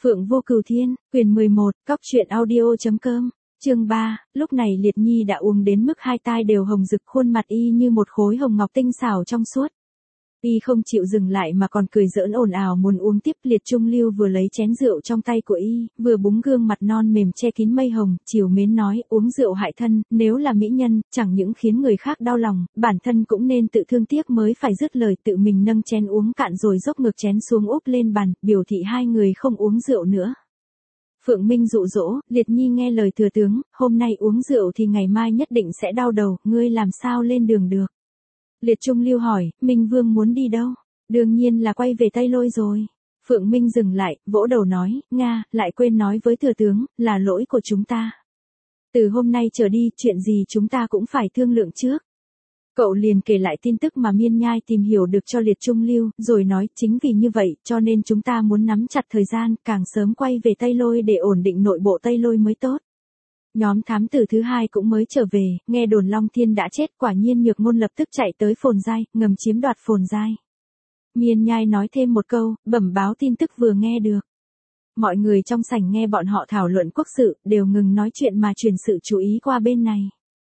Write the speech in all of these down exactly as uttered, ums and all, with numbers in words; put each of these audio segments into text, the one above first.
Phượng Vô Cửu Thiên, quyền mười một, cóc truyện audio chấm com, chương ba, lúc này Liệt Nhi đã uống đến mức hai tai đều hồng rực, khuôn mặt y như một khối hồng ngọc tinh xảo trong suốt. Y không chịu dừng lại mà còn cười giỡn ồn ào muốn uống tiếp. Liệt Trung Lưu vừa lấy chén rượu trong tay của y, vừa búng gương mặt non mềm che kín mây hồng, trìu mến nói, uống rượu hại thân, nếu là mỹ nhân, chẳng những khiến người khác đau lòng, bản thân cũng nên tự thương tiếc mới phải. Dứt lời tự mình nâng chén uống cạn rồi dốc ngược chén xuống úp lên bàn, biểu thị hai người không uống rượu nữa. Phượng Minh dụ dỗ, Liệt Nhi nghe lời thừa tướng, hôm nay uống rượu thì ngày mai nhất định sẽ đau đầu, ngươi làm sao lên đường được? Liệt Trung Lưu hỏi, Minh Vương muốn đi đâu? Đương nhiên là quay về Tây Lôi rồi. Phượng Minh dừng lại, vỗ đầu nói, Nga, lại quên nói với thừa tướng, là lỗi của chúng ta. Từ hôm nay trở đi, chuyện gì chúng ta cũng phải thương lượng trước. Cậu liền kể lại tin tức mà Miên Nhai tìm hiểu được cho Liệt Trung Lưu, rồi nói, chính vì như vậy, cho nên chúng ta muốn nắm chặt thời gian, càng sớm quay về Tây Lôi để ổn định nội bộ Tây Lôi mới tốt. Nhóm thám tử thứ hai cũng mới trở về, nghe đồn Long Thiên đã chết, quả nhiên Nhược Ngôn lập tức chạy tới Phồn Giai, ngầm chiếm đoạt Phồn Giai. Miên Nhai nói thêm một câu, bẩm báo tin tức vừa nghe được. Mọi người trong sảnh nghe bọn họ thảo luận quốc sự, đều ngừng nói chuyện mà chuyển sự chú ý qua bên này.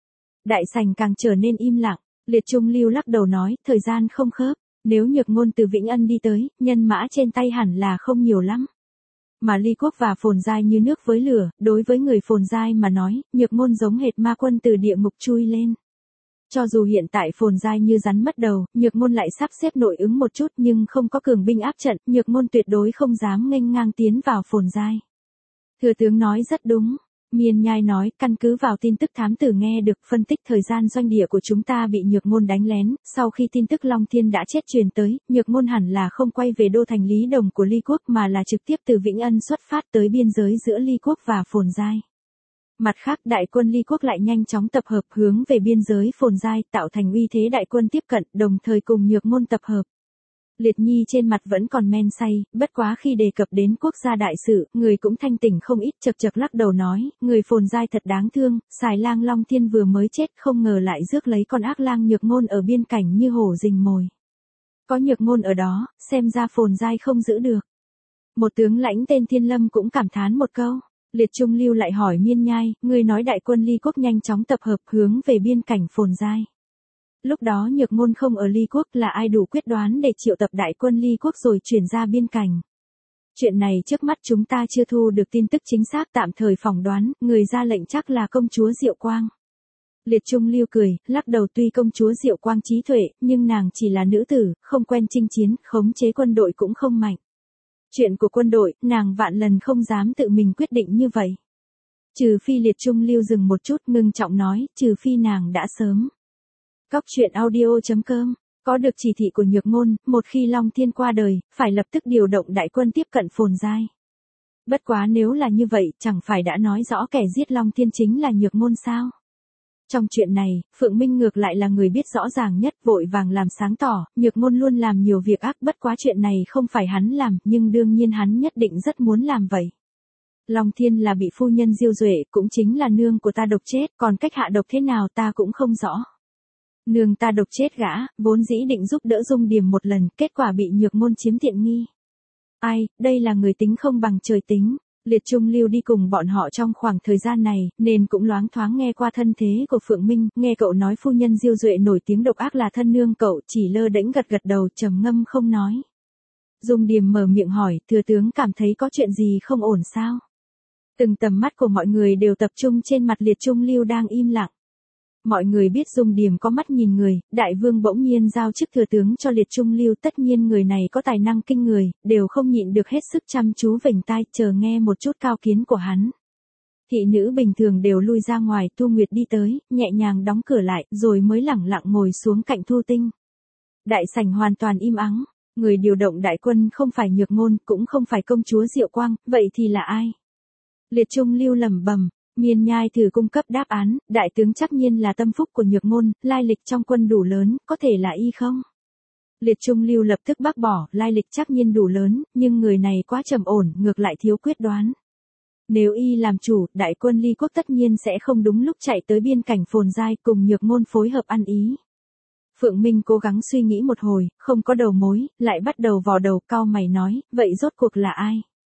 Đại sảnh càng trở nên im lặng, Liệt Trung Lưu lắc đầu nói, thời gian không khớp, nếu Nhược Ngôn từ Vĩnh Ân đi tới, nhân mã trên tay hẳn là không nhiều lắm. Mà Ly Quốc và Phồn Giai như nước với lửa, đối với người Phồn Giai mà nói, Nhược Ngôn giống hệt ma quân từ địa ngục chui lên. Cho dù hiện tại Phồn Giai như rắn mất đầu, Nhược Ngôn lại sắp xếp nội ứng một chút nhưng không có cường binh áp trận, Nhược Ngôn tuyệt đối không dám nghênh ngang tiến vào Phồn Giai. Thừa tướng nói rất đúng. Miên Nhai nói, căn cứ vào tin tức thám tử nghe được, phân tích thời gian doanh địa của chúng ta bị Nhược Ngôn đánh lén, sau khi tin tức Long Thiên đã chết truyền tới, Nhược Ngôn hẳn là không quay về đô thành Lý Đồng của Ly Quốc mà là trực tiếp từ Vĩnh Ân xuất phát tới biên giới giữa Ly Quốc và Phồn Giai. Mặt khác, đại quân Ly Quốc lại nhanh chóng tập hợp hướng về biên giới Phồn Giai, tạo thành uy thế đại quân tiếp cận, đồng thời cùng Nhược Ngôn tập hợp. Liệt Nhi trên mặt vẫn còn men say, bất quá khi đề cập đến quốc gia đại sự, người cũng thanh tỉnh không ít, chật chật lắc đầu nói, người Phồn Giai thật đáng thương, xài lang Long Thiên vừa mới chết không ngờ lại rước lấy con ác lang Nhược Ngôn ở biên cảnh như hổ rình mồi. Có Nhược Ngôn ở đó, xem ra Phồn Giai không giữ được. Một tướng lãnh tên Thiên Lâm cũng cảm thán một câu. Liệt Trung Lưu lại hỏi Miên Nhai, người nói đại quân Ly Quốc nhanh chóng tập hợp hướng về biên cảnh Phồn Giai. Lúc đó Nhược Ngôn không ở Ly Quốc, là ai đủ quyết đoán để triệu tập đại quân Ly Quốc rồi chuyển ra biên cảnh. Chuyện này trước mắt chúng ta chưa thu được tin tức chính xác, tạm thời phỏng đoán, người ra lệnh chắc là công chúa Diệu Quang. Liệt Trung Lưu cười, lắc đầu, tuy công chúa Diệu Quang trí tuệ, nhưng nàng chỉ là nữ tử, không quen chinh chiến, khống chế quân đội cũng không mạnh. Chuyện của quân đội, nàng vạn lần không dám tự mình quyết định như vậy. Trừ phi. Liệt Trung Lưu dừng một chút ngưng trọng nói, trừ phi nàng đã sớm. Cóc truyện audio chấm com, có được chỉ thị của Nhược Ngôn, một khi Long Thiên qua đời, phải lập tức điều động đại quân tiếp cận Phồn Giai. Bất quá nếu là như vậy, chẳng phải đã nói rõ kẻ giết Long Thiên chính là Nhược Ngôn sao? Trong chuyện này, Phượng Minh ngược lại là người biết rõ ràng nhất, vội vàng làm sáng tỏ, Nhược Ngôn luôn làm nhiều việc ác, bất quá chuyện này không phải hắn làm, nhưng đương nhiên hắn nhất định rất muốn làm vậy. Long Thiên là bị phu nhân Diêu Duệ, cũng chính là nương của ta độc chết, còn cách hạ độc thế nào ta cũng không rõ. Nương ta độc chết gã, vốn dĩ định giúp đỡ Dung Điềm một lần, kết quả bị Nhược Ngôn chiếm tiện nghi. Ai, đây là người tính không bằng trời tính. Liệt Trung Lưu đi cùng bọn họ trong khoảng thời gian này, nên cũng loáng thoáng nghe qua thân thế của Phượng Minh, nghe cậu nói phu nhân Diêu Duệ nổi tiếng độc ác là thân nương cậu, chỉ lơ đễnh gật gật đầu, trầm ngâm không nói. Dung Điềm mở miệng hỏi, thừa tướng cảm thấy có chuyện gì không ổn sao? Từng tầm mắt của mọi người đều tập trung trên mặt Liệt Trung Lưu đang im lặng. Mọi người biết Dung Điềm có mắt nhìn người, đại vương bỗng nhiên giao chức thừa tướng cho Liệt Trung Lưu, tất nhiên người này có tài năng kinh người, đều không nhịn được hết sức chăm chú vểnh tai chờ nghe một chút cao kiến của hắn. Thị nữ bình thường đều lui ra ngoài, Thu Nguyệt đi tới, nhẹ nhàng đóng cửa lại, rồi mới lẳng lặng ngồi xuống cạnh Thu Tinh. Đại sảnh hoàn toàn im ắng, người điều động đại quân không phải Nhược Ngôn, cũng không phải công chúa Diệu Quang, vậy thì là ai? Liệt Trung Lưu lẩm bẩm. Miên Nhai thử cung cấp đáp án, đại tướng chắc nhiên là tâm phúc của Nhược Ngôn, lai lịch trong quân đủ lớn, có thể là y không? Liệt Trung Lưu lập tức bác bỏ, lai lịch chắc nhiên đủ lớn, nhưng người này quá trầm ổn, ngược lại thiếu quyết đoán. Nếu y làm chủ, đại quân Ly Quốc tất nhiên sẽ không đúng lúc chạy tới biên cảnh Phồn Giai cùng Nhược Ngôn phối hợp ăn ý. Phượng Minh cố gắng suy nghĩ một hồi, không có đầu mối, lại bắt đầu vò đầu, cau mày nói, vậy rốt cuộc là ai?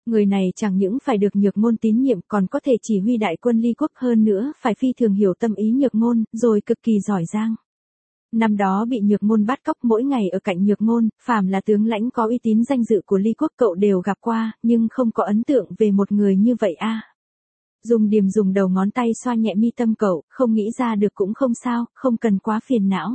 Người này chẳng những phải được Nhược Ngôn tín nhiệm còn có thể chỉ huy đại quân Ly Quốc, hơn nữa phải phi thường hiểu tâm ý Nhược Ngôn, rồi cực kỳ giỏi giang. Năm đó bị Nhược Ngôn bắt cóc, mỗi ngày ở cạnh Nhược Ngôn, phàm là tướng lãnh có uy tín danh dự của Ly Quốc cậu đều gặp qua, nhưng không có ấn tượng về một người như vậy a. À. Dung Điềm dùng đầu ngón tay xoa nhẹ mi tâm cậu, không nghĩ ra được cũng không sao, không cần quá phiền não.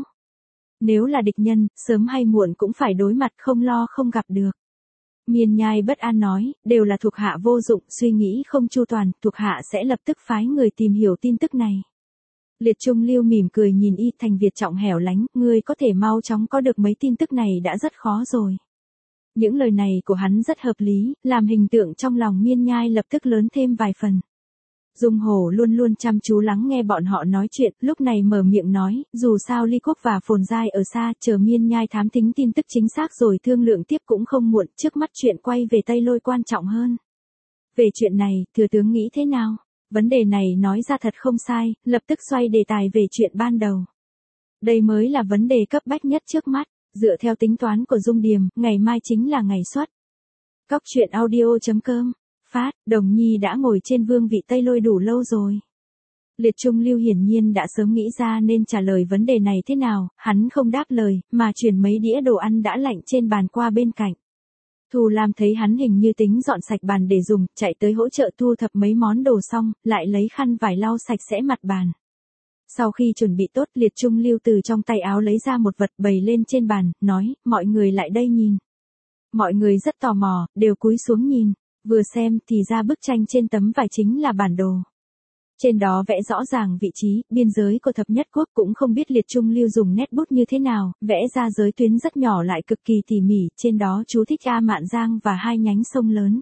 Nếu là địch nhân, sớm hay muộn cũng phải đối mặt, không lo không gặp được. Miên Nhai bất an nói, đều là thuộc hạ vô dụng, suy nghĩ không chu toàn, thuộc hạ sẽ lập tức phái người tìm hiểu tin tức này. Liệt Trung Lưu mỉm cười nhìn Y Thành Việt trọng hẻo lánh, ngươi có thể mau chóng có được mấy tin tức này đã rất khó rồi. Những lời này của hắn rất hợp lý, làm hình tượng trong lòng Miên Nhai lập tức lớn thêm vài phần. Dung Hổ luôn luôn chăm chú lắng nghe bọn họ nói chuyện, lúc này mở miệng nói, dù sao Ly Quốc và Phồn Giai ở xa, chờ Miên Nhai thám thính tin tức chính xác rồi thương lượng tiếp cũng không muộn, trước mắt chuyện quay về Tây Lôi quan trọng hơn. Về chuyện này, thừa tướng nghĩ thế nào? Vấn đề này nói ra thật không sai, lập tức xoay đề tài về chuyện ban đầu. Đây mới là vấn đề cấp bách nhất trước mắt, dựa theo tính toán của Dung Điềm, ngày mai chính là ngày xuất. Cóc truyện audio chấm com Phát, Đồng Nhi đã ngồi trên vương vị Tây Lôi đủ lâu rồi. Liệt Trung Lưu hiển nhiên đã sớm nghĩ ra nên trả lời vấn đề này thế nào, hắn không đáp lời, mà chuyển mấy đĩa đồ ăn đã lạnh trên bàn qua bên cạnh. Thù Lam thấy hắn hình như tính dọn sạch bàn để dùng, chạy tới hỗ trợ thu thập mấy món đồ xong, lại lấy khăn vải lau sạch sẽ mặt bàn. Sau khi chuẩn bị tốt, Liệt Trung Lưu từ trong tay áo lấy ra một vật bày lên trên bàn, nói, mọi người lại đây nhìn. Mọi người rất tò mò, đều cúi xuống nhìn. Vừa xem thì ra bức tranh trên tấm vải chính là bản đồ. Trên đó vẽ rõ ràng vị trí, biên giới của thập nhất quốc, cũng không biết Liệt Trung Lưu dùng nét bút như thế nào, vẽ ra giới tuyến rất nhỏ lại cực kỳ tỉ mỉ, trên đó chú thích A Mạn Giang và hai nhánh sông lớn.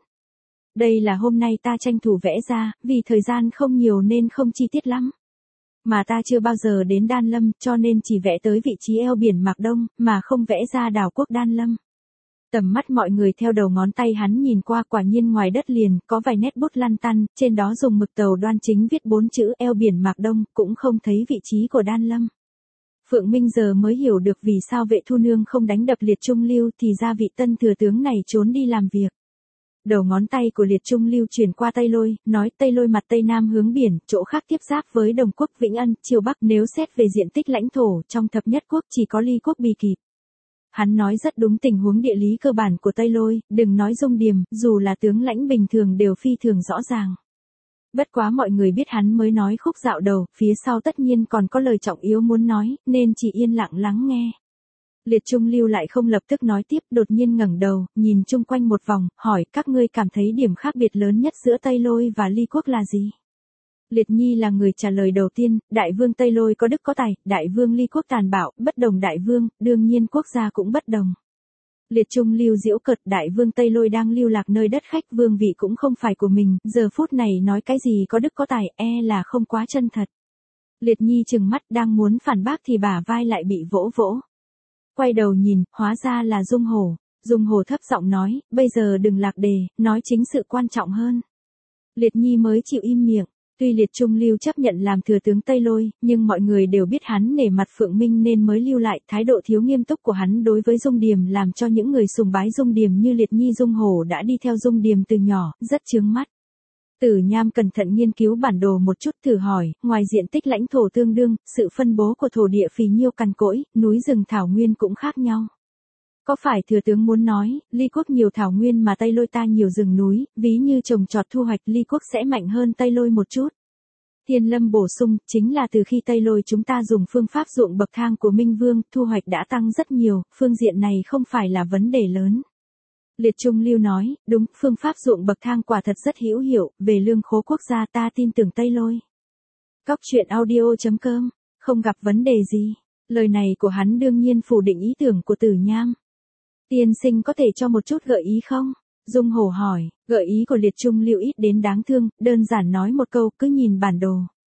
Đây là hôm nay ta tranh thủ vẽ ra, vì thời gian không nhiều nên không chi tiết lắm. Mà ta chưa bao giờ đến Đan Lâm, cho nên chỉ vẽ tới vị trí eo biển Mạc Đông, mà không vẽ ra đảo quốc Đan Lâm. Tầm mắt mọi người theo đầu ngón tay hắn nhìn qua, quả nhiên ngoài đất liền, có vài nét bút lăn tăn, trên đó dùng mực tàu đoan chính viết bốn chữ eo biển Mạc Đông, cũng không thấy vị trí của Đan Lâm. Phượng Minh giờ mới hiểu được vì sao Vệ Thu Nương không đánh đập Liệt Trung Lưu, thì ra vị tân thừa tướng này trốn đi làm việc. Đầu ngón tay của Liệt Trung Lưu chuyển qua Tây Lôi, nói Tây Lôi mặt Tây Nam hướng biển, chỗ khác tiếp giáp với Đồng Quốc Vĩnh Ân, Triều Bắc, nếu xét về diện tích lãnh thổ, trong thập nhất quốc chỉ có Ly Quốc bì kịp. Hắn nói rất đúng tình huống địa lý cơ bản của Tây Lôi, đừng nói Dung Điềm, dù là tướng lãnh bình thường đều phi thường rõ ràng. Bất quá mọi người biết hắn mới nói khúc dạo đầu, phía sau tất nhiên còn có lời trọng yếu muốn nói, nên chỉ yên lặng lắng nghe. Liệt Trung Lưu lại không lập tức nói tiếp, đột nhiên ngẩng đầu, nhìn chung quanh một vòng, hỏi các ngươi cảm thấy điểm khác biệt lớn nhất giữa Tây Lôi và Ly Quốc là gì? Liệt Nhi là người trả lời đầu tiên, đại vương Tây Lôi có đức có tài, đại vương Ly Quốc tàn bạo, bất đồng đại vương, đương nhiên quốc gia cũng bất đồng. Liệt Trung Lưu giễu cợt, đại vương Tây Lôi đang lưu lạc nơi đất khách, vương vị cũng không phải của mình, giờ phút này nói cái gì có đức có tài, e là không quá chân thật. Liệt Nhi trừng mắt đang muốn phản bác thì bả vai lại bị vỗ vỗ. Quay đầu nhìn, hóa ra là Dung Hổ. Dung Hổ thấp giọng nói, bây giờ đừng lạc đề, nói chính sự quan trọng hơn. Liệt Nhi mới chịu im miệng. Tuy Liệt Trung Lưu chấp nhận làm thừa tướng Tây Lôi, nhưng mọi người đều biết hắn nể mặt Phượng Minh nên mới lưu lại. Thái độ thiếu nghiêm túc của hắn đối với Dung Điềm làm cho những người sùng bái Dung Điềm như Liệt Nhi Dung Hổ đã đi theo Dung Điềm từ nhỏ, rất chướng mắt. Tử Nham cẩn thận nghiên cứu bản đồ một chút, thử hỏi, ngoài diện tích lãnh thổ tương đương, sự phân bố của thổ địa phì nhiêu cằn cỗi, núi rừng thảo nguyên cũng khác nhau. Có phải thừa tướng muốn nói, Ly Quốc nhiều thảo nguyên mà Tây Lôi ta nhiều rừng núi, ví như trồng trọt thu hoạch Ly Quốc sẽ mạnh hơn Tây Lôi một chút? Thiên Lâm bổ sung, chính là từ khi Tây Lôi chúng ta dùng phương pháp ruộng bậc thang của Minh Vương, thu hoạch đã tăng rất nhiều, phương diện này không phải là vấn đề lớn. Liệt Trung Lưu nói, đúng, phương pháp ruộng bậc thang quả thật rất hữu hiệu, về lương khố quốc gia ta tin tưởng Tây Lôi. Cóc truyện audio chấm com, không gặp vấn đề gì. Lời này của hắn đương nhiên phủ định ý tưởng của Tử Nham. Tiên sinh có thể cho một chút gợi ý không? Dung Hổ hỏi, gợi ý của Liệt Trung Lưu ít đến đáng thương, đơn giản nói một câu, cứ nhìn bản đồ.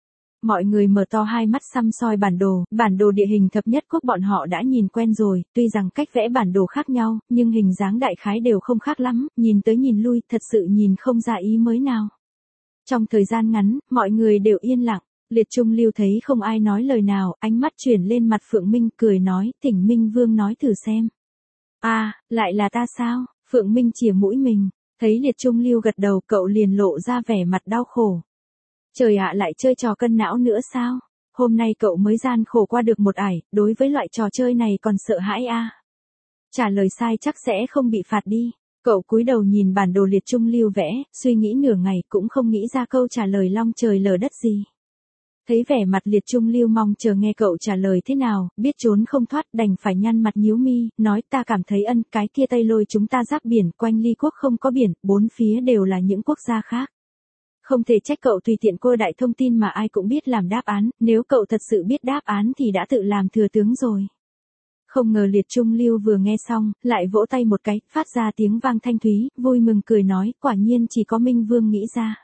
Mọi người mở to hai mắt săm soi bản đồ, bản đồ địa hình thập nhất quốc bọn họ đã nhìn quen rồi, tuy rằng cách vẽ bản đồ khác nhau, nhưng hình dáng đại khái đều không khác lắm, nhìn tới nhìn lui, thật sự nhìn không ra ý mới nào. Trong thời gian ngắn, mọi người đều yên lặng, Liệt Trung Lưu thấy không ai nói lời nào, ánh mắt chuyển lên mặt Phượng Minh, cười nói, thỉnh Minh Vương nói thử xem. À, lại là ta sao? Phượng Minh chìa mũi mình, Thấy Liệt Trung Lưu gật đầu, cậu liền lộ ra vẻ mặt đau khổ. Trời ạ, lại chơi trò cân não nữa sao? Hôm nay cậu mới gian khổ qua được một ải, đối với loại trò chơi này còn sợ hãi a. À? Trả lời sai chắc sẽ không bị phạt đi. Cậu cúi đầu nhìn bản đồ Liệt Trung Lưu vẽ, suy nghĩ nửa ngày cũng không nghĩ ra câu trả lời long trời lở đất gì. Thấy vẻ mặt Liệt Trung Lưu mong chờ nghe cậu trả lời thế nào, biết trốn không thoát đành phải nhăn mặt nhíu mi, nói ta cảm thấy ân cái kia Tây Lôi chúng ta giáp biển, quanh ly quốc không có biển, bốn phía đều là những quốc gia khác. Không thể trách cậu tùy tiện cô đại thông tin mà ai cũng biết làm đáp án, nếu cậu thật sự biết đáp án thì đã tự làm thừa tướng rồi. Không ngờ Liệt Trung Lưu vừa nghe xong, lại vỗ tay một cái, phát ra tiếng vang thanh thúy, vui mừng cười nói, quả nhiên chỉ có Minh Vương nghĩ ra.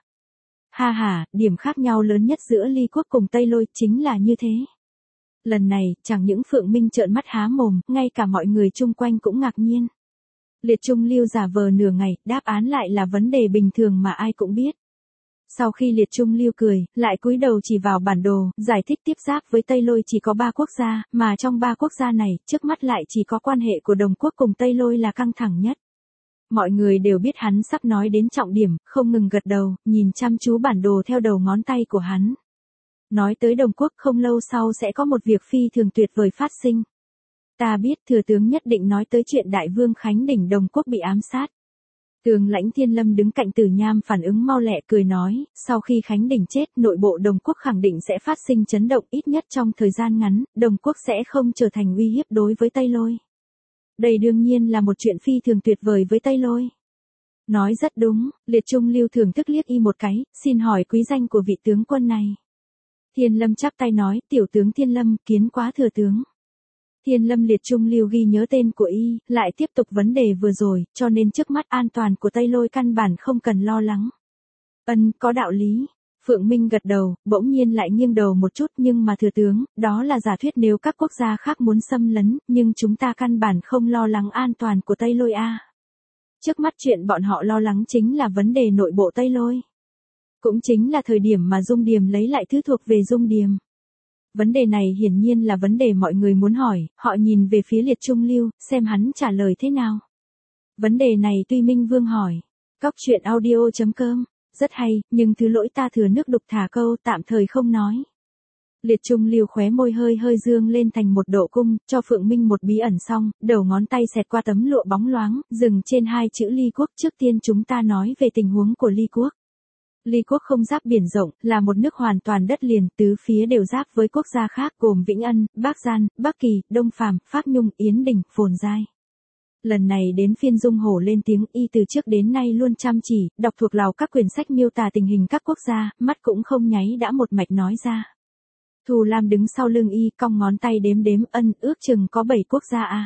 Ha ha, điểm khác nhau lớn nhất giữa ly quốc cùng Tây Lôi chính là như thế. Lần này, chẳng những Phượng Minh trợn mắt há mồm, ngay cả mọi người chung quanh cũng ngạc nhiên. Liệt Trung Lưu giả vờ nửa ngày, đáp án lại là vấn đề bình thường mà ai cũng biết. Sau khi Liệt Trung Lưu cười, lại cúi đầu chỉ vào bản đồ, giải thích tiếp giáp với Tây Lôi chỉ có ba quốc gia, mà trong ba quốc gia này, trước mắt lại chỉ có quan hệ của Đồng Quốc cùng Tây Lôi là căng thẳng nhất. Mọi người đều biết hắn sắp nói đến trọng điểm, không ngừng gật đầu, nhìn chăm chú bản đồ theo đầu ngón tay của hắn. Nói tới Đồng Quốc không lâu sau sẽ có một việc phi thường tuyệt vời phát sinh. Ta biết thừa tướng nhất định nói tới chuyện Đại Vương Khánh Đỉnh Đồng Quốc bị ám sát. Tướng lãnh Thiên Lâm đứng cạnh Tử Nham phản ứng mau lẹ cười nói, sau khi Khánh Đỉnh chết, nội bộ Đồng Quốc khẳng định sẽ phát sinh chấn động, ít nhất trong thời gian ngắn, Đồng Quốc sẽ không trở thành uy hiếp đối với Tây Lôi. Đây đương nhiên là một chuyện phi thường tuyệt vời với Tây Lôi. Nói rất đúng, Liệt Trung Lưu thưởng thức liếc y một cái, xin hỏi quý danh của vị tướng quân này. Thiên Lâm chắp tay nói, tiểu tướng Thiên Lâm, kiến quá thừa tướng. Thiên Lâm Liệt Trung Lưu ghi nhớ tên của y, lại tiếp tục vấn đề vừa rồi, cho nên trước mắt an toàn của Tây Lôi căn bản không cần lo lắng. Ân, có đạo lý. Phượng Minh gật đầu, bỗng nhiên lại nghiêng đầu một chút, nhưng mà thừa tướng, đó là giả thuyết nếu các quốc gia khác muốn xâm lấn, nhưng chúng ta căn bản không lo lắng an toàn của Tây Lôi a. Trước mắt chuyện bọn họ lo lắng chính là vấn đề nội bộ Tây Lôi. Cũng chính là thời điểm mà Dung Điềm lấy lại thứ thuộc về Dung Điềm. Vấn đề này hiển nhiên là vấn đề mọi người muốn hỏi, họ nhìn về phía Liệt Trung Lưu, xem hắn trả lời thế nào. Vấn đề này tuy Minh Vương hỏi. Cóc truyện audio chấm com, rất hay, nhưng thứ lỗi ta thừa nước đục thả câu tạm thời không nói. Liệt Trung Lưu khóe môi hơi hơi dương lên thành một độ cung, cho Phượng Minh một bí ẩn xong, đầu ngón tay xẹt qua tấm lụa bóng loáng, dừng trên hai chữ Ly Quốc. Trước tiên chúng ta nói về tình huống của Ly Quốc. Ly Quốc không giáp biển rộng, là một nước hoàn toàn đất liền, tứ phía đều giáp với quốc gia khác gồm Vĩnh Ân, Bắc Gian, Bắc Kỳ, Đông Phàm, Pháp Nhung, Yến Đình, Phồn Giai. Lần này đến phiên Dung Hổ lên tiếng, y từ trước đến nay luôn chăm chỉ, đọc thuộc lòng các quyển sách miêu tả tình hình các quốc gia, mắt cũng không nháy đã một mạch nói ra. Thù Lam đứng sau lưng y, cong ngón tay đếm đếm, ân, ước chừng có bảy quốc gia à.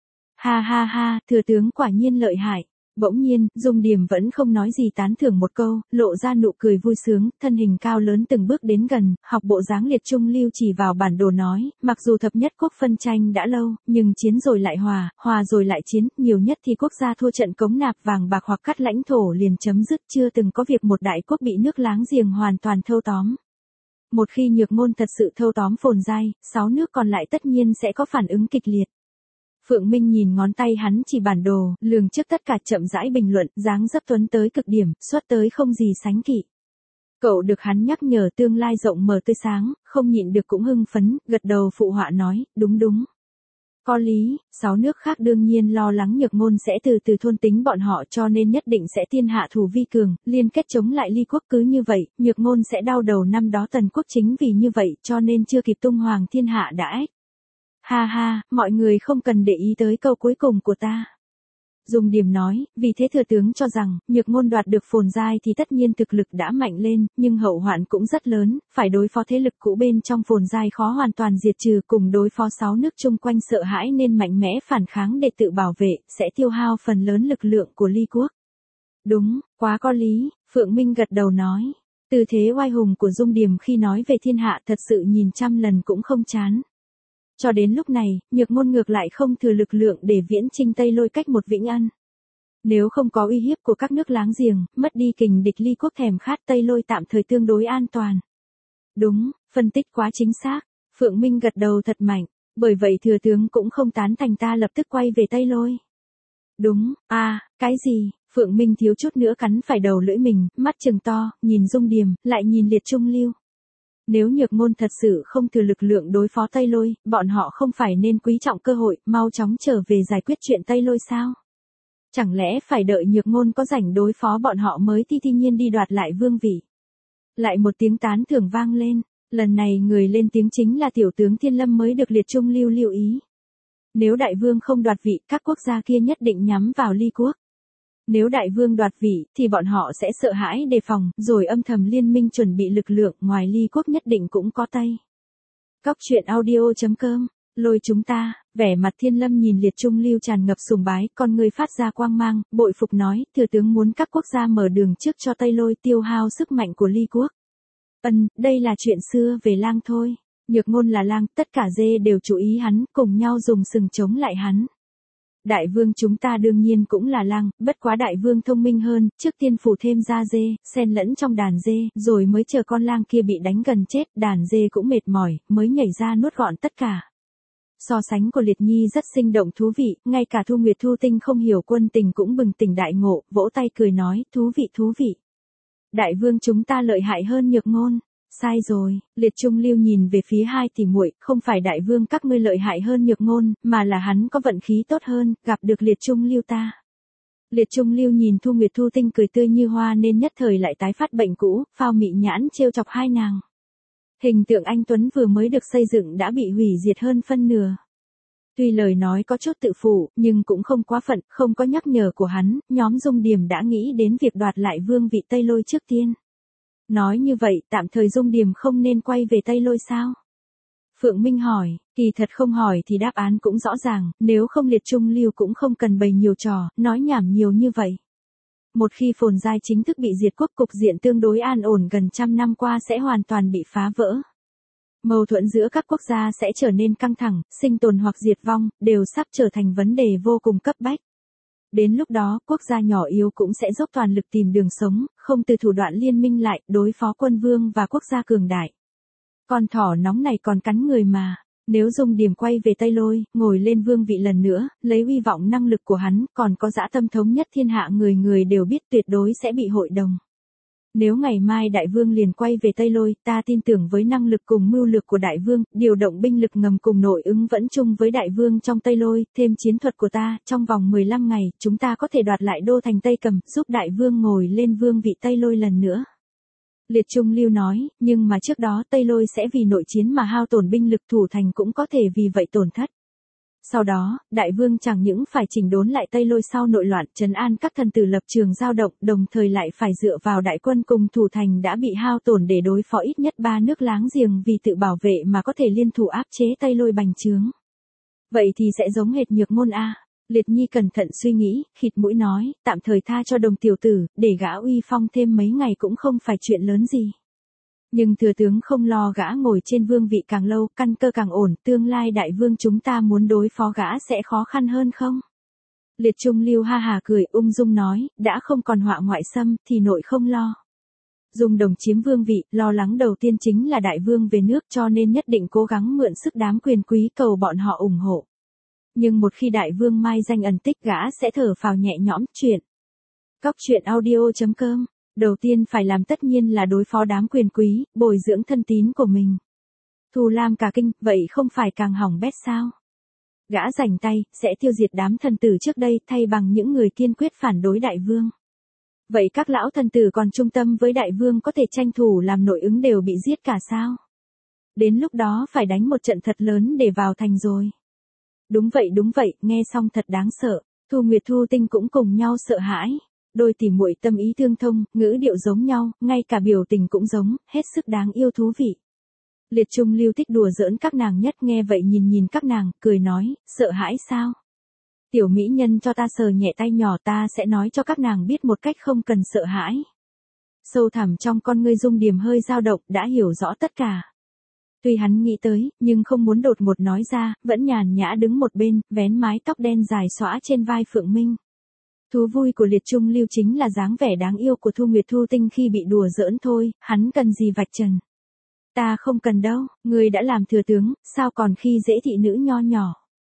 Ha ha ha, thừa tướng quả nhiên lợi hại. Bỗng nhiên, Dung Điềm vẫn không nói gì tán thưởng một câu, lộ ra nụ cười vui sướng, thân hình cao lớn từng bước đến gần, học bộ dáng Liệt Trung Lưu chỉ vào bản đồ nói, mặc dù thập nhất quốc phân tranh đã lâu, nhưng chiến rồi lại hòa, hòa rồi lại chiến, nhiều nhất thì quốc gia thua trận cống nạp vàng bạc hoặc cắt lãnh thổ liền chấm dứt, chưa từng có việc một đại quốc bị nước láng giềng hoàn toàn thâu tóm. Một khi Nhược Ngôn thật sự thâu tóm Phồn Giai, sáu nước còn lại tất nhiên sẽ có phản ứng kịch liệt. Phượng Minh nhìn ngón tay hắn chỉ bản đồ, lường trước tất cả chậm rãi bình luận, dáng dấp tuấn tới cực điểm, xuất tới không gì sánh kỵ. Cậu được hắn nhắc nhở tương lai rộng mở tươi sáng, không nhịn được cũng hưng phấn, gật đầu phụ họa nói, đúng đúng. Có lý, sáu nước khác đương nhiên lo lắng Nhược Ngôn sẽ từ từ thôn tính bọn họ cho nên nhất định sẽ tiên hạ thủ vi cường, liên kết chống lại Ly Quốc cứ như vậy, Nhược Ngôn sẽ đau đầu năm đó Tần Quốc chính vì như vậy cho nên chưa kịp tung hoàng thiên hạ đã ếch. Ha ha, mọi người không cần để ý tới câu cuối cùng của ta. Dung Điềm nói, vì thế thừa tướng cho rằng, Nhược Ngôn đoạt được Phồn Giai thì tất nhiên thực lực đã mạnh lên, nhưng hậu hoạn cũng rất lớn, phải đối phó thế lực cũ bên trong Phồn Giai khó hoàn toàn diệt trừ cùng đối phó sáu nước chung quanh sợ hãi nên mạnh mẽ phản kháng để tự bảo vệ, sẽ tiêu hao phần lớn lực lượng của Ly Quốc. Đúng, quá có lý, Phượng Minh gật đầu nói. Tư thế oai hùng của Dung Điềm khi nói về thiên hạ thật sự nhìn trăm lần cũng không chán. Cho đến lúc này, Nhược Ngôn ngược lại không thừa lực lượng để viễn chinh Tây Lôi cách một Vĩnh Ân. Nếu không có uy hiếp của các nước láng giềng, mất đi kình địch Ly Quốc thèm khát Tây Lôi tạm thời tương đối an toàn. Đúng, phân tích quá chính xác. Phượng Minh gật đầu thật mạnh, bởi vậy thừa tướng cũng không tán thành ta lập tức quay về Tây Lôi. Đúng, à, cái gì? Phượng Minh thiếu chút nữa cắn phải đầu lưỡi mình, mắt trừng to, nhìn Dung Điềm, lại nhìn Liệt Trung Lưu. Nếu Nhược Ngôn thật sự không thừa lực lượng đối phó Tây Lôi, bọn họ không phải nên quý trọng cơ hội, mau chóng trở về giải quyết chuyện Tây Lôi sao? Chẳng lẽ phải đợi Nhược Ngôn có rảnh đối phó bọn họ mới thi thi nhiên đi đoạt lại vương vị? Lại một tiếng tán thưởng vang lên, lần này người lên tiếng chính là tiểu tướng Thiên Lâm mới được Liệt Trung Lưu lưu ý. Nếu đại vương không đoạt vị, các quốc gia kia nhất định nhắm vào Ly quốc. Nếu đại vương đoạt vị, thì bọn họ sẽ sợ hãi đề phòng, rồi âm thầm liên minh chuẩn bị lực lượng, ngoài Ly quốc nhất định cũng có Tây. Cóc truyện audio chấm com, lôi chúng ta, vẻ mặt Thiên Lâm nhìn Liệt Trung Lưu tràn ngập sùng bái, con người phát ra quang mang, bội phục nói, thừa tướng muốn các quốc gia mở đường trước cho Tây Lôi tiêu hao sức mạnh của Ly quốc. Ân, đây là chuyện xưa về lang thôi. Nhược Ngôn là lang, tất cả dê đều chú ý hắn, cùng nhau dùng sừng chống lại hắn. Đại vương chúng ta đương nhiên cũng là lang, bất quá đại vương thông minh hơn, trước tiên phủ thêm ra dê, xen lẫn trong đàn dê, rồi mới chờ con lang kia bị đánh gần chết, đàn dê cũng mệt mỏi, mới nhảy ra nuốt gọn tất cả. So sánh của Liệt Nhi rất sinh động thú vị, ngay cả Thu Nguyệt Thu Tinh không hiểu quân tình cũng bừng tỉnh đại ngộ, vỗ tay cười nói, thú vị thú vị. Đại vương chúng ta lợi hại hơn Nhược Ngôn. Sai rồi, Liệt Trung Lưu nhìn về phía hai tỷ muội, không phải đại vương các ngươi lợi hại hơn Nhược Ngôn, mà là hắn có vận khí tốt hơn, gặp được Liệt Trung Lưu ta. Liệt Trung Lưu nhìn Thu Nguyệt Thu Tinh cười tươi như hoa nên nhất thời lại tái phát bệnh cũ, phao mị nhãn trêu chọc hai nàng. Hình tượng anh Tuấn vừa mới được xây dựng đã bị hủy diệt hơn phân nửa. Tuy lời nói có chút tự phụ, nhưng cũng không quá phận, không có nhắc nhở của hắn, nhóm Dung Điềm đã nghĩ đến việc đoạt lại vương vị Tây Lôi trước tiên. Nói như vậy, tạm thời Dung Điềm không nên quay về Tây Lôi sao? Phượng Minh hỏi, kỳ thật không hỏi thì đáp án cũng rõ ràng, nếu không Liệt Trung Lưu cũng không cần bày nhiều trò, nói nhảm nhiều như vậy. Một khi Phồn Giai chính thức bị diệt quốc, cục diện tương đối an ổn gần trăm năm qua sẽ hoàn toàn bị phá vỡ. Mâu thuẫn giữa các quốc gia sẽ trở nên căng thẳng, sinh tồn hoặc diệt vong, đều sắp trở thành vấn đề vô cùng cấp bách. Đến lúc đó, quốc gia nhỏ yếu cũng sẽ dốc toàn lực tìm đường sống, không từ thủ đoạn liên minh lại, đối phó quân vương và quốc gia cường đại. Con thỏ nóng này còn cắn người mà. Nếu Dung Điềm quay về Tây Lôi, ngồi lên vương vị lần nữa, lấy uy vọng năng lực của hắn, còn có dã tâm thống nhất thiên hạ người người đều biết tuyệt đối sẽ bị hội đồng. Nếu ngày mai đại vương liền quay về Tây Lôi, ta tin tưởng với năng lực cùng mưu lược của đại vương, điều động binh lực ngầm cùng nội ứng vẫn chung với đại vương trong Tây Lôi, thêm chiến thuật của ta, trong vòng mười lăm ngày, chúng ta có thể đoạt lại đô thành Tây Cầm, giúp đại vương ngồi lên vương vị Tây Lôi lần nữa. Liệt Trung Lưu nói, nhưng mà trước đó Tây Lôi sẽ vì nội chiến mà hao tổn binh lực, thủ thành cũng có thể vì vậy tổn thất. Sau đó, đại vương chẳng những phải chỉnh đốn lại Tây Lôi sau nội loạn, trấn an các thần tử lập trường dao động, đồng thời lại phải dựa vào đại quân cùng thủ thành đã bị hao tổn để đối phó ít nhất ba nước láng giềng vì tự bảo vệ mà có thể liên thủ áp chế Tây Lôi bành trướng. Vậy thì sẽ giống hệt Nhược Ngôn a. Liệt Nhi cẩn thận suy nghĩ, khịt mũi nói, tạm thời tha cho Đồng tiểu tử, để gã uy phong thêm mấy ngày cũng không phải chuyện lớn gì. Nhưng thừa tướng không lo gã ngồi trên vương vị càng lâu, căn cơ càng ổn, tương lai đại vương chúng ta muốn đối phó gã sẽ khó khăn hơn không? Liệt Trung Lưu ha hà cười, ung dung nói, đã không còn họa ngoại xâm, thì nội không lo. Dung Đồng chiếm vương vị, lo lắng đầu tiên chính là đại vương về nước, cho nên nhất định cố gắng mượn sức đám quyền quý cầu bọn họ ủng hộ. Nhưng một khi đại vương mai danh ẩn tích, gã sẽ thở phào nhẹ nhõm. Chuyện Cóc truyện audio chấm com. Đầu tiên phải làm tất nhiên là đối phó đám quyền quý, bồi dưỡng thân tín của mình. Thù Lam cả kinh, vậy không phải càng hỏng bét sao? Gã rảnh tay, sẽ tiêu diệt đám thần tử trước đây, thay bằng những người kiên quyết phản đối đại vương. Vậy các lão thần tử còn trung tâm với đại vương có thể tranh thủ làm nội ứng đều bị giết cả sao? Đến lúc đó phải đánh một trận thật lớn để vào thành rồi. Đúng vậy đúng vậy, nghe xong thật đáng sợ. Thu Nguyệt Thu Tinh cũng cùng nhau sợ hãi. Đôi tỉ muội tâm ý tương thông, ngữ điệu giống nhau, ngay cả biểu tình cũng giống, hết sức đáng yêu thú vị. Liệt Trung Lưu thích đùa giỡn các nàng nhất, nghe vậy nhìn nhìn các nàng, cười nói, sợ hãi sao? Tiểu mỹ nhân cho ta sờ nhẹ tay nhỏ, ta sẽ nói cho các nàng biết một cách không cần sợ hãi. Sâu thẳm trong con ngươi Dung Điềm hơi dao động, đã hiểu rõ tất cả. Tuy hắn nghĩ tới, nhưng không muốn đột ngột nói ra, vẫn nhàn nhã đứng một bên, vén mái tóc đen dài xõa trên vai Phượng Minh. Thú vui của Liệt Trung Lưu chính là dáng vẻ đáng yêu của Thu Nguyệt Thu Tinh khi bị đùa giỡn thôi, hắn cần gì vạch trần. Ta không cần đâu, người đã làm thừa tướng, sao còn khi dễ thị nữ nho nhỏ.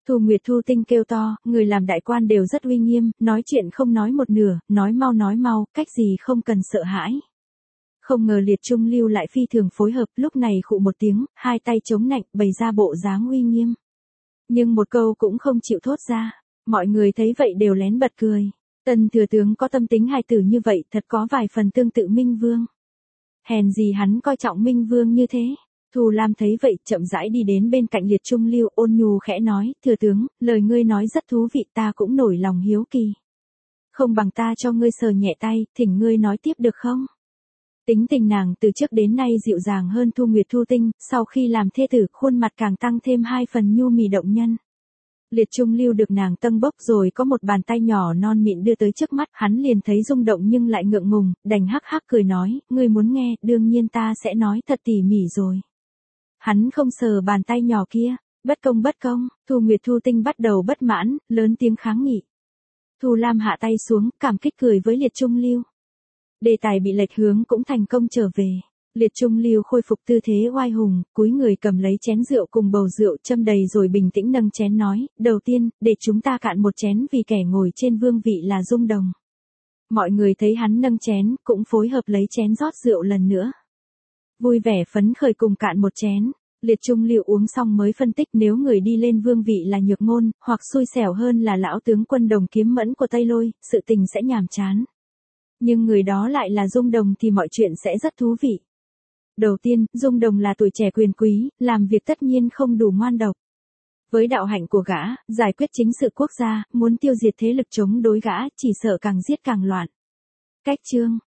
Thu Nguyệt Thu Tinh kêu to, người làm đại quan đều rất uy nghiêm, nói chuyện không nói một nửa, nói mau nói mau, cách gì không cần sợ hãi. Không ngờ Liệt Trung Lưu lại phi thường phối hợp, lúc này khụ một tiếng, hai tay chống nạnh, bày ra bộ dáng uy nghiêm. Nhưng một câu cũng không chịu thốt ra, mọi người thấy vậy đều lén bật cười. Tần thừa tướng có tâm tính hài tử như vậy, thật có vài phần tương tự Minh Vương. Hèn gì hắn coi trọng Minh Vương như thế. Thù Lam thấy vậy, chậm rãi đi đến bên cạnh Liệt Trung Lưu, ôn nhu khẽ nói, thừa tướng, lời ngươi nói rất thú vị, ta cũng nổi lòng hiếu kỳ. Không bằng ta cho ngươi sờ nhẹ tay, thỉnh ngươi nói tiếp được không? Tính tình nàng từ trước đến nay dịu dàng hơn Thu Nguyệt Thu Tinh, sau khi làm thê tử, khuôn mặt càng tăng thêm hai phần nhu mì động nhân. Liệt Trung Lưu được nàng tâng bốc rồi có một bàn tay nhỏ non mịn đưa tới trước mắt, hắn liền thấy rung động nhưng lại ngượng ngùng, đành hắc hắc cười nói, ngươi muốn nghe, đương nhiên ta sẽ nói thật tỉ mỉ rồi. Hắn không sờ bàn tay nhỏ kia, bất công bất công, Thu Nguyệt Thu Tinh bắt đầu bất mãn, lớn tiếng kháng nghị. Thu Lam hạ tay xuống, cảm kích cười với Liệt Trung Lưu. Đề tài bị lệch hướng cũng thành công trở về. Liệt Trung Lưu khôi phục tư thế oai hùng, cúi người cầm lấy chén rượu cùng bầu rượu châm đầy rồi bình tĩnh nâng chén nói, đầu tiên, để chúng ta cạn một chén vì kẻ ngồi trên vương vị là Dung Đồng. Mọi người thấy hắn nâng chén, cũng phối hợp lấy chén rót rượu lần nữa. Vui vẻ phấn khởi cùng cạn một chén. Liệt Trung Lưu uống xong mới phân tích nếu người đi lên vương vị là Nhược Ngôn, hoặc xui xẻo hơn là lão tướng quân Đồng Kiếm Mẫn của Tây Lôi, sự tình sẽ nhàm chán. Nhưng người đó lại là Dung Đồng thì mọi chuyện sẽ rất thú vị. Đầu tiên, Dung Đồng là tuổi trẻ quyền quý, làm việc tất nhiên không đủ ngoan độc. Với đạo hạnh của gã, giải quyết chính sự quốc gia, muốn tiêu diệt thế lực chống đối gã, chỉ sợ càng giết càng loạn. Cách chương